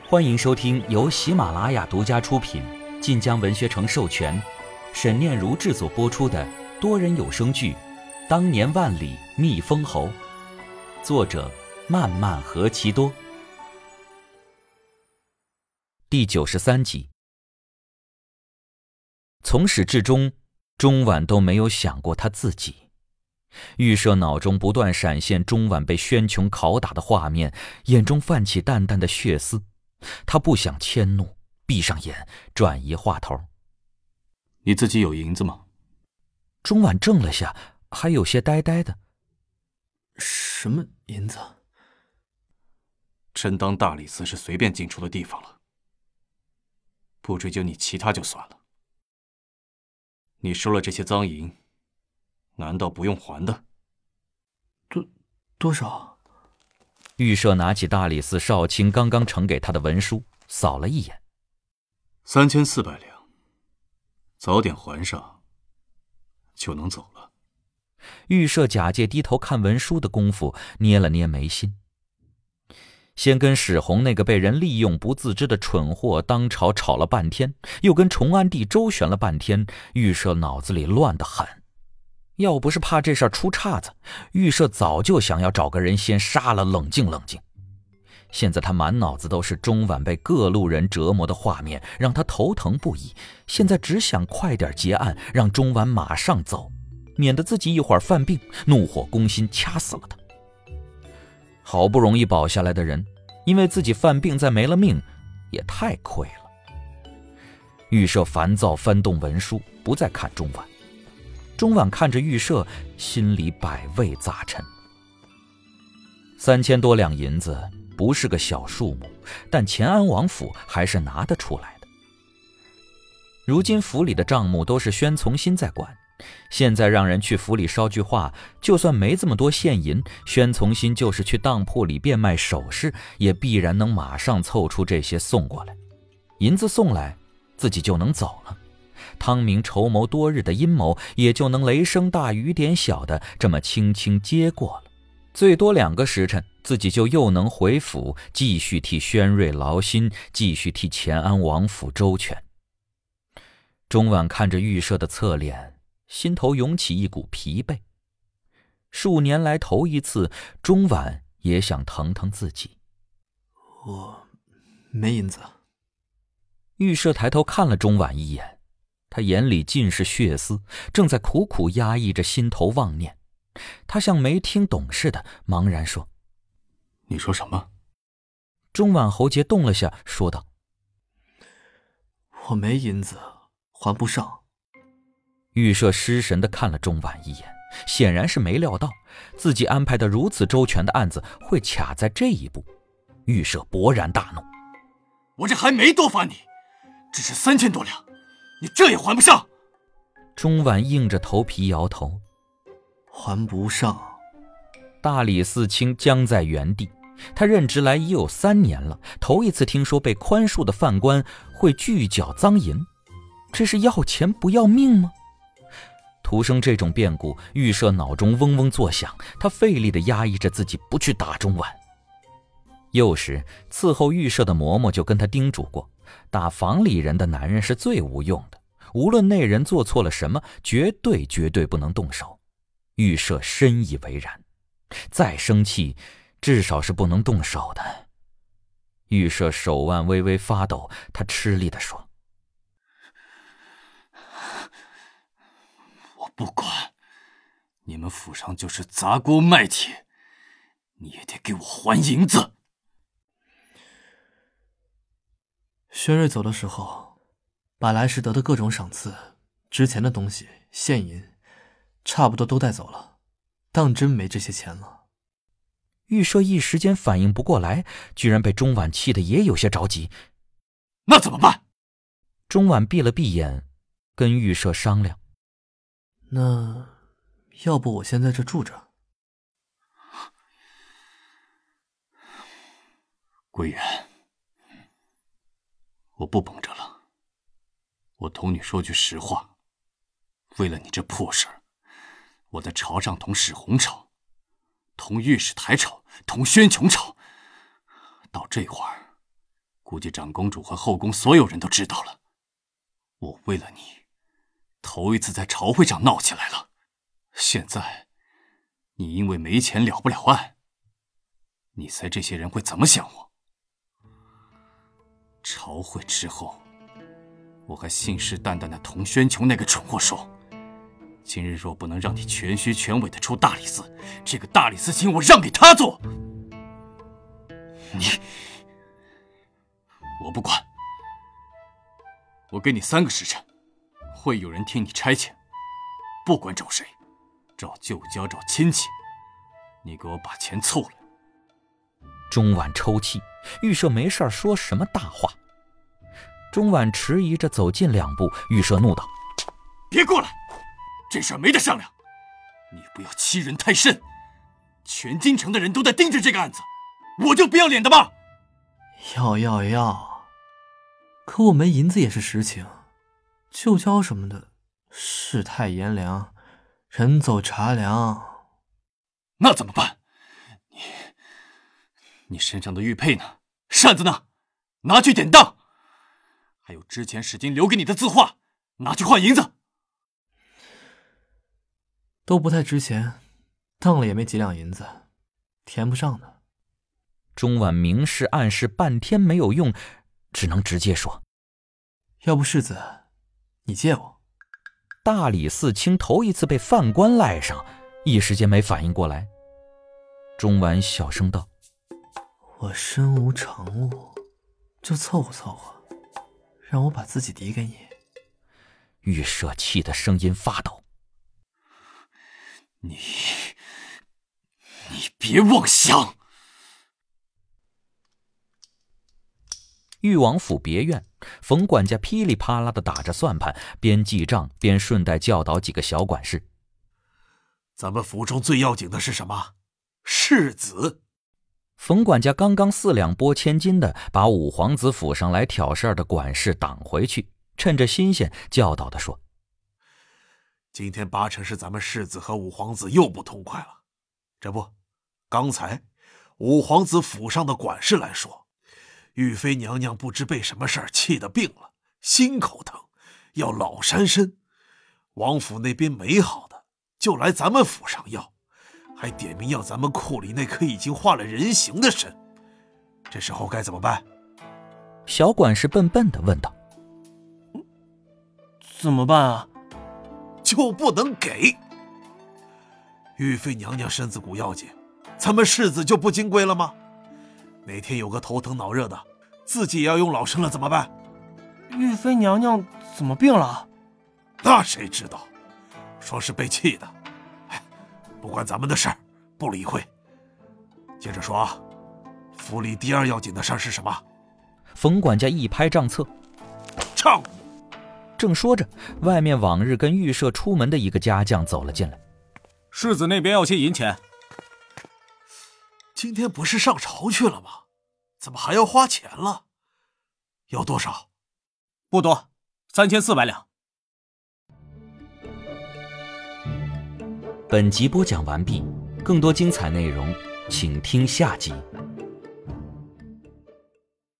欢迎收听由喜马拉雅独家出品、晋江文学城授权、沈念如制作播出的多人有声剧《当年万里觅封侯》，作者漫漫何其多。第93集。从始至终，钟婉都没有想过他自己。预设脑中不断闪现钟婉被宣琼拷打的画面，眼中泛起淡淡的血丝。他不想迁怒，闭上眼，转移话头。 你自己有银子吗？ 钟婉怔了下，还有些呆呆的。 什么银子？ 真当大理寺是随便进出的地方了？不追究你其他就算了，你收了这些赃银，难道不用还的？ 多少？ 预设拿起大理寺少卿刚刚呈给他的文书，扫了一眼。 3400两，早点还上，就能走了。 预设假借低头看文书的功夫，捏了捏眉心。先跟史红那个被人利用不自知的蠢货当朝吵了半天，又跟崇安帝周旋了半天，预设脑子里乱得很。要不是怕这事儿出岔子，预设早就想要找个人先杀了冷静冷静。现在他满脑子都是钟婉被各路人折磨的画面，让他头疼不已。现在只想快点结案，让钟婉马上走，免得自己一会儿犯病，怒火攻心掐死了他。好不容易保下来的人，因为自己犯病再没了命，也太亏了。预设烦躁翻动文书，不再看钟婉。钟婉看着预设，心里百味杂陈。3000多两银子不是个小数目，但乾安王府还是拿得出来的。如今府里的账目都是宣从新在管，现在让人去府里捎句话，就算没这么多现银，宣从新就是去当铺里变卖首饰，也必然能马上凑出这些送过来。银子送来，自己就能走了。汤明筹谋多日的阴谋也就能雷声大雨点小的这么轻轻接过了。最多2个时辰，自己就又能回府，继续替宣瑞劳心，继续替乾安王府周全。钟婉看着预设的侧脸，心头涌起一股疲惫。数年来头一次，钟婉也想疼疼自己。 我没银子。 预设抬头看了钟婉一眼，他眼里尽是血丝，正在苦苦压抑着心头妄念。他像没听懂似的，茫然说： 你说什么？ 钟婉喉结动了下，说道： 我没银子，还不上。 预设失神地看了钟婉一眼，显然是没料到自己安排的如此周全的案子会卡在这一步。预设勃然大怒： 我这还没多罚你，只是3000多两，你这也还不上？ 钟婉硬着头皮摇头： 还不上。 大理寺卿僵在原地，他任职来已有3年了，头一次听说被宽恕的犯官会拒缴赃银，这是要钱不要命吗？徒生这种变故，预设脑中嗡嗡作响，他费力地压抑着自己不去打钟婉。幼时伺候预设的嬷嬷就跟他叮嘱过，打房里人的男人是最无用的，无论那人做错了什么，绝对不能动手。预设深以为然，再生气至少是不能动手的。预设手腕微微发抖，他吃力地说： 我不管，你们府上就是砸锅卖铁，你也得给我还银子。 宣瑞走的时候，把来时得的各种赏赐、值钱的东西、现银差不多都带走了，当真没这些钱了。 预设一时间反应不过来，居然被钟婉气得也有些着急。 那怎么办？ 钟婉闭了闭眼，跟预设商量： 那要不我先在这住着。 桂圆，我不绷着了，我同你说句实话，为了你这破事儿，我在朝上同史红吵，同御史台吵，同宣琼吵，到这会儿， 估计长公主和后宫所有人都知道了。我为了你，头一次在朝会上闹起来了。现在，你因为没钱了不了案，你猜这些人会怎么想我？朝会之后，我还信誓旦旦地同宣琼那个蠢货说，今日若不能让你全虚全伪地出大理寺，这个大理寺卿我让给他做。我不管，我给你3个时辰，会有人替你差遣，不管找谁，找旧交找亲戚，你给我把钱凑来。 钟婉抽泣，预设没事说什么大话。钟婉迟疑着走近2步，预设怒道： 别过来，这事儿没得商量，你不要欺人太甚，全京城的人都在盯着这个案子，我就不要脸的吗？ 要，可我没银子也是实情，旧交什么的，世态炎凉，人走茶凉。 那怎么办？你身上的玉佩呢？扇子呢？拿去典当。还有之前史金留给你的字画，拿去换银子。 都不太值钱，当了也没几两银子，填不上的。 钟婉明示暗示半天没有用，只能直接说： 要不世子，你借我。 大理寺卿头一次被犯官赖上，一时间没反应过来。钟婉小声道： 我身无长物，就凑合，让我把自己抵给你。 玉舍气的声音发抖： 你别妄想！ 裕王府别院，冯管家噼里啪啦地打着算盘，边记账边顺带教导几个小管事。 咱们府中最要紧的是什么？世子。 冯管家刚刚4两拨千斤的把五皇子府上来挑事儿的管事挡回去，趁着新鲜教导地说： 今天8成是咱们世子和五皇子又不痛快了。这不，刚才五皇子府上的管事来说，玉妃娘娘不知被什么事儿气得病了，心口疼，要老山参。王府那边没好的，就来咱们府上要，还点名要咱们库里那颗已经化了人形的参。这时候该怎么办？ 小管事笨笨地问道： 怎么办啊？ 就不能给。玉妃娘娘身子骨要紧，咱们世子就不金贵了吗？哪天有个头疼脑热的，自己也要用老参了怎么办？ 玉妃娘娘怎么病了？ 那谁知道，说是被气的。不关咱们的事儿，不理会。接着说啊，府里第2要紧的事儿是什么？ 冯管家一拍账册： 账。 正说着，外面往日跟预设出门的一个家将走了进来。 世子那边要些银钱。 今天不是上朝去了吗？怎么还要花钱了？要多少？ 不多，3400两。 本集播讲完毕，更多精彩内容请听下集。